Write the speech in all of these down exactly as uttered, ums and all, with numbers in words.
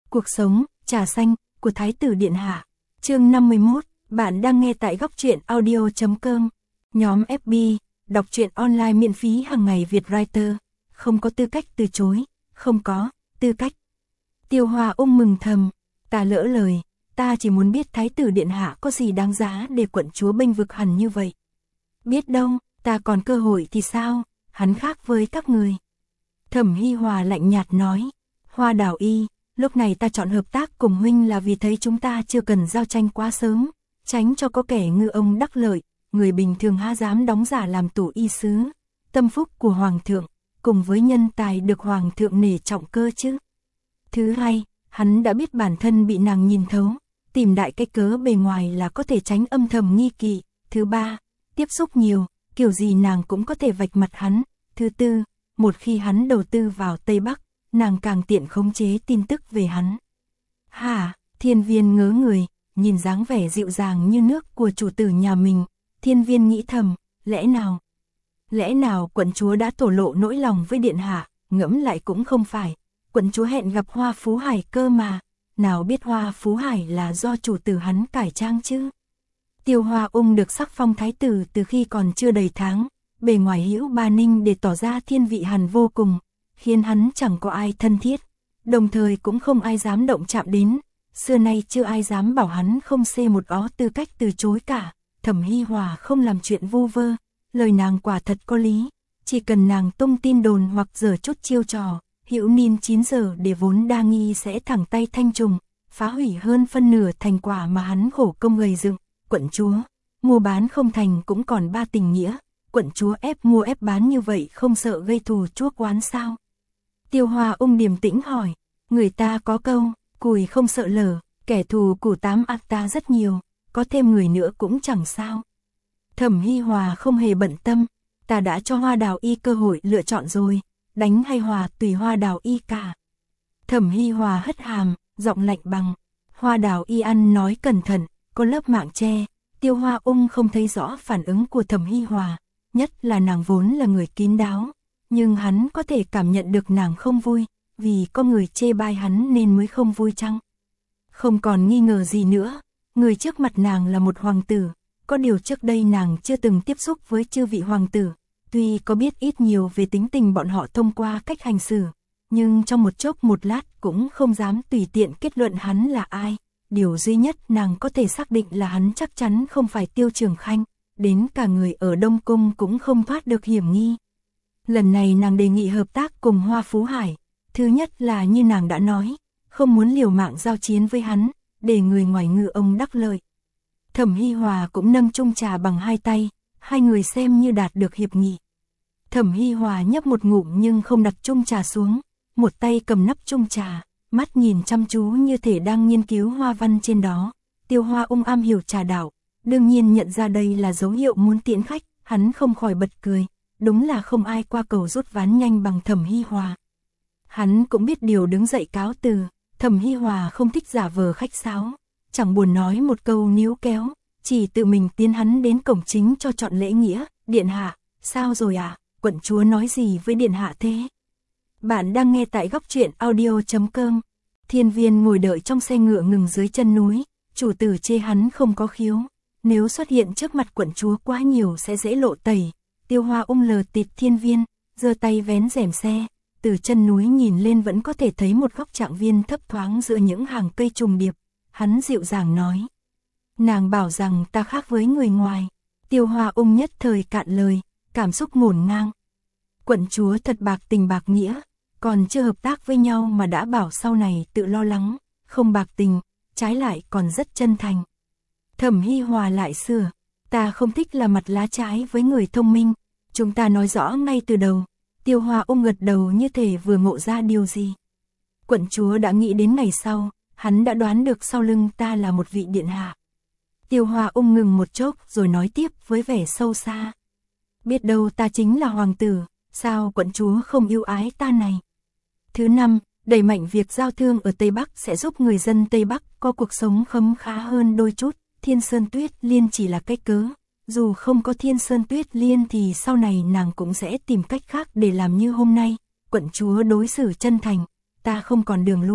Cuộc sống, trà xanh, của Thái tử Điện Hạ. Chương năm mươi mốt, bạn đang nghe tại góc truyện audio chấm com. Nhóm ép bê, đọc truyện online miễn phí hàng ngày Việt Writer. Không có tư cách từ chối, không có, tư cách. Tiêu Hoa ung mừng thầm, ta lỡ lời, ta chỉ muốn biết Thái tử Điện Hạ có gì đáng giá để quận chúa bênh vực hẳn như vậy. Biết đâu, ta còn cơ hội thì sao, hắn khác với các người. Thẩm Hi Hòa lạnh nhạt nói, Hoa Đào Y, lúc này ta chọn hợp tác cùng huynh là vì thấy chúng ta chưa cần giao tranh quá sớm, tránh cho có kẻ ngư ông đắc lợi, người bình thường há dám đóng giả làm tủ y sứ, tâm phúc của Hoàng thượng, cùng với nhân tài được Hoàng thượng nể trọng cơ chứ. Thứ hai, hắn đã biết bản thân bị nàng nhìn thấu, tìm đại cái cớ bề ngoài là có thể tránh âm thầm nghi kỵ. Thứ ba, tiếp xúc nhiều, kiểu gì nàng cũng có thể vạch mặt hắn. Thứ tư, một khi hắn đầu tư vào Tây Bắc, nàng càng tiện khống chế tin tức về hắn. Hả, Thiên Viên ngớ người, nhìn dáng vẻ dịu dàng như nước của chủ tử nhà mình, Thiên Viên nghĩ thầm, lẽ nào? Lẽ nào quận chúa đã thổ lộ nỗi lòng với Điện Hạ, ngẫm lại cũng không phải, quận chúa hẹn gặp Hoa Phú Hải cơ mà, nào biết Hoa Phú Hải là do chủ tử hắn cải trang chứ? Tiêu Hoa ung được sắc phong thái tử từ khi còn chưa đầy tháng, bề ngoài hữu ba ninh để tỏ ra thiên vị hẳn vô cùng, khiến hắn chẳng có ai thân thiết, đồng thời cũng không ai dám động chạm đến, xưa nay chưa ai dám bảo hắn không xê một ó tư cách từ chối cả. Thẩm Hi Hòa không làm chuyện vu vơ, lời nàng quả thật có lý, chỉ cần nàng tung tin đồn hoặc giở chút chiêu trò, hữu niên chín giờ để vốn đa nghi sẽ thẳng tay thanh trùng, phá hủy hơn phân nửa thành quả mà hắn khổ công gầy dựng. Quận chúa, mua bán không thành cũng còn ba tình nghĩa, quận chúa ép mua ép bán như vậy không sợ gây thù chuốc oán sao? Tiêu Hoa ung điềm tĩnh hỏi, người ta có câu, cùi không sợ lở, kẻ thù củ tám ác ta rất nhiều, có thêm người nữa cũng chẳng sao. Thẩm Hi Hòa không hề bận tâm, ta đã cho Hoa Đào Y cơ hội lựa chọn rồi, đánh hay hòa tùy Hoa Đào Y cả. Thẩm Hi Hòa hất hàm, giọng lạnh bằng, Hoa Đào Y ăn nói cẩn thận, có lớp mạng che. Tiêu Hoa ung không thấy rõ phản ứng của Thẩm Hi Hòa, nhất là nàng vốn là người kín đáo, nhưng hắn có thể cảm nhận được nàng không vui, vì có người chê bai hắn nên mới không vui chăng? Không còn nghi ngờ gì nữa, người trước mặt nàng là một hoàng tử, có điều trước đây nàng chưa từng tiếp xúc với chư vị hoàng tử, tuy có biết ít nhiều về tính tình bọn họ thông qua cách hành xử, nhưng trong một chốc một lát cũng không dám tùy tiện kết luận hắn là ai. Điều duy nhất nàng có thể xác định là hắn chắc chắn không phải Tiêu Trường Khanh, đến cả người ở Đông Cung cũng không thoát được hiểm nghi. Lần này nàng đề nghị hợp tác cùng Hoa Phú Hải, thứ nhất là như nàng đã nói, không muốn liều mạng giao chiến với hắn, để người ngoài ngư ông đắc lợi. Thẩm Hi Hòa cũng nâng chung trà bằng hai tay, hai người xem như đạt được hiệp nghị. Thẩm Hi Hòa nhấp một ngụm nhưng không đặt chung trà xuống, một tay cầm nắp chung trà, mắt nhìn chăm chú như thể đang nghiên cứu hoa văn trên đó. Tiêu Hoa ung am hiểu trà đạo, đương nhiên nhận ra đây là dấu hiệu muốn tiễn khách, hắn không khỏi bật cười, đúng là không ai qua cầu rút ván nhanh bằng Thẩm Hi Hòa. Hắn cũng biết điều đứng dậy cáo từ, Thẩm Hi Hòa không thích giả vờ khách sáo, chẳng buồn nói một câu níu kéo, chỉ tự mình tiến hắn đến cổng chính cho chọn lễ nghĩa. Điện hạ, sao rồi ạ? À? Quận chúa nói gì với điện hạ thế? Bạn đang nghe tại góc truyện audio chấm com. Thiên Viên ngồi đợi trong xe ngựa ngừng dưới chân núi, chủ tử chê hắn không có khiếu, nếu xuất hiện trước mặt quận chúa quá nhiều sẽ dễ lộ tẩy. Tiêu Hoa ung lờ tịt Thiên Viên, giơ tay vén rèm xe, từ chân núi nhìn lên vẫn có thể thấy một góc trạng viên thấp thoáng giữa những hàng cây trùng điệp. Hắn dịu dàng nói, nàng bảo rằng ta khác với người ngoài. Tiêu Hoa ung nhất thời cạn lời, cảm xúc ngổn ngang. Quận chúa thật bạc tình bạc nghĩa, còn chưa hợp tác với nhau mà đã bảo sau này tự lo lắng, không bạc tình, trái lại còn rất chân thành. Thẩm Hi Hòa lại sửa, ta không thích là mặt lá trái với người thông minh, chúng ta nói rõ ngay từ đầu. Tiêu Hoa ung gật đầu như thể vừa ngộ ra điều gì. Quận chúa đã nghĩ đến ngày sau, hắn đã đoán được sau lưng ta là một vị điện hạ. Tiêu Hoa ung ngừng một chốc rồi nói tiếp với vẻ sâu xa. Biết đâu ta chính là hoàng tử, sao quận chúa không yêu ái ta này? Thứ năm, đẩy mạnh việc giao thương ở Tây Bắc sẽ giúp người dân Tây Bắc có cuộc sống khấm khá hơn đôi chút. Thiên Sơn Tuyết Liên chỉ là cách cớ, dù không có Thiên Sơn Tuyết Liên thì sau này nàng cũng sẽ tìm cách khác để làm như hôm nay. Quận chúa đối xử chân thành, ta không còn đường lui,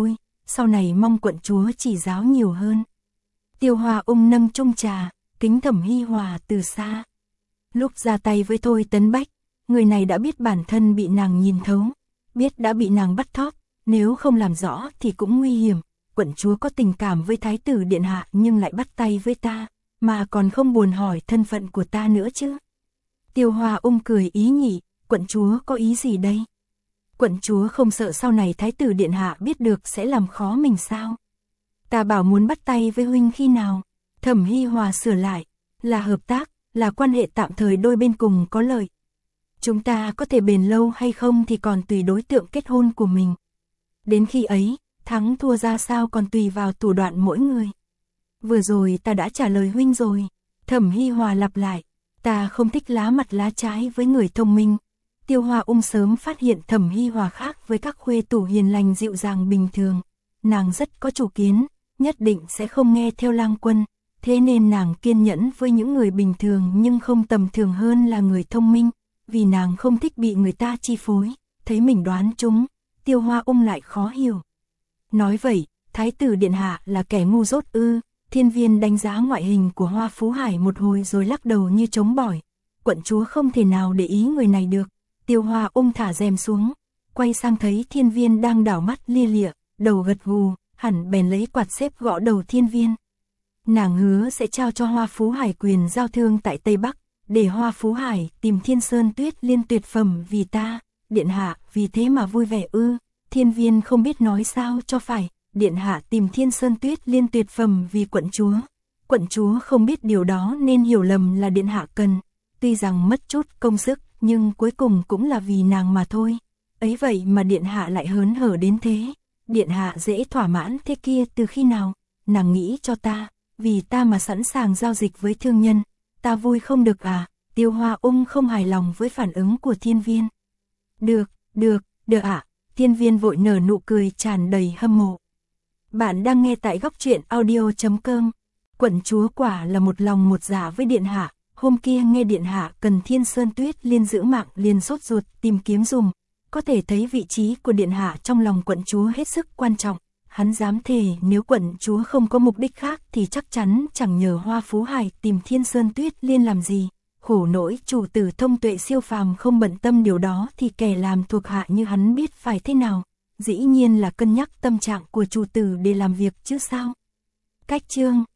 sau này mong quận chúa chỉ giáo nhiều hơn. Tiêu Hoa Ung nâng chung trà, kính Thẩm Hi Hòa từ xa. Lúc ra tay với Thôi Tấn Bách, người này đã biết bản thân bị nàng nhìn thấu, biết đã bị nàng bắt thóp, nếu không làm rõ thì cũng nguy hiểm. Quận chúa có tình cảm với thái tử điện hạ nhưng lại bắt tay với ta, mà còn không buồn hỏi thân phận của ta nữa chứ. Tiêu Hoa Ung cười ý nhị, quận chúa có ý gì đây? Quận chúa không sợ sau này thái tử điện hạ biết được sẽ làm khó mình sao? Ta bảo muốn bắt tay với huynh khi nào? Thẩm Hi Hòa sửa lại, là hợp tác, là quan hệ tạm thời đôi bên cùng có lợi. Chúng ta có thể bền lâu hay không thì còn tùy đối tượng kết hôn của mình. Đến khi ấy, thắng thua ra sao còn tùy vào thủ đoạn mỗi người. Vừa rồi ta đã trả lời huynh rồi. Thẩm Hi Hòa lặp lại, ta không thích lá mặt lá trái với người thông minh. Tiêu Hoa Ung sớm phát hiện Thẩm Hi Hòa khác với các khuê tủ hiền lành dịu dàng bình thường. Nàng rất có chủ kiến, nhất định sẽ không nghe theo Lang Quân. Thế nên nàng kiên nhẫn với những người bình thường nhưng không tầm thường hơn là người thông minh. Vì nàng không thích bị người ta chi phối, thấy mình đoán chúng, Tiêu Hoa Ung lại khó hiểu. Nói vậy, thái tử điện hạ là kẻ ngu dốt ư? Thiên Viên đánh giá ngoại hình của Hoa Phú Hải một hồi rồi lắc đầu như trống bỏi. Quận chúa không thể nào để ý người này được. Tiêu Hoa Ung thả rèm xuống, quay sang thấy Thiên Viên đang đảo mắt lia lịa, đầu gật gù, hẳn bèn lấy quạt xếp gõ đầu Thiên Viên. Nàng hứa sẽ trao cho Hoa Phú Hải quyền giao thương tại Tây Bắc, để Hoa Phú Hải tìm Thiên Sơn Tuyết Liên tuyệt phẩm vì ta. Điện hạ vì thế mà vui vẻ ư? Thiên Viên không biết nói sao cho phải. Điện hạ tìm Thiên Sơn Tuyết Liên tuyệt phẩm vì quận chúa. Quận chúa không biết điều đó nên hiểu lầm là điện hạ cần. Tuy rằng mất chút công sức, nhưng cuối cùng cũng là vì nàng mà thôi. Ấy vậy mà điện hạ lại hớn hở đến thế. Điện hạ dễ thỏa mãn thế kia từ khi nào? Nàng nghĩ cho ta, vì ta mà sẵn sàng giao dịch với thương nhân. Ta vui không được à? Tiêu Hoa Ung không hài lòng với phản ứng của Thiên Viên. Được, được, được ạ. À? Thiên Viên vội nở nụ cười tràn đầy hâm mộ. Bạn đang nghe tại góc truyện audio chấm com. Quận chúa quả là một lòng một dạ với điện hạ. Hôm kia nghe điện hạ cần Thiên Sơn Tuyết Liên giữ mạng liền sốt ruột tìm kiếm dùm. Có thể thấy vị trí của điện hạ trong lòng quận chúa hết sức quan trọng. Hắn dám thề nếu quận chúa không có mục đích khác thì chắc chắn chẳng nhờ Hoa Phú Hải tìm Thiên Sơn Tuyết Liên làm gì. Khổ nỗi chủ tử thông tuệ siêu phàm không bận tâm điều đó thì kẻ làm thuộc hạ như hắn biết phải thế nào. Dĩ nhiên là cân nhắc tâm trạng của chủ tử để làm việc chứ sao. Cách chương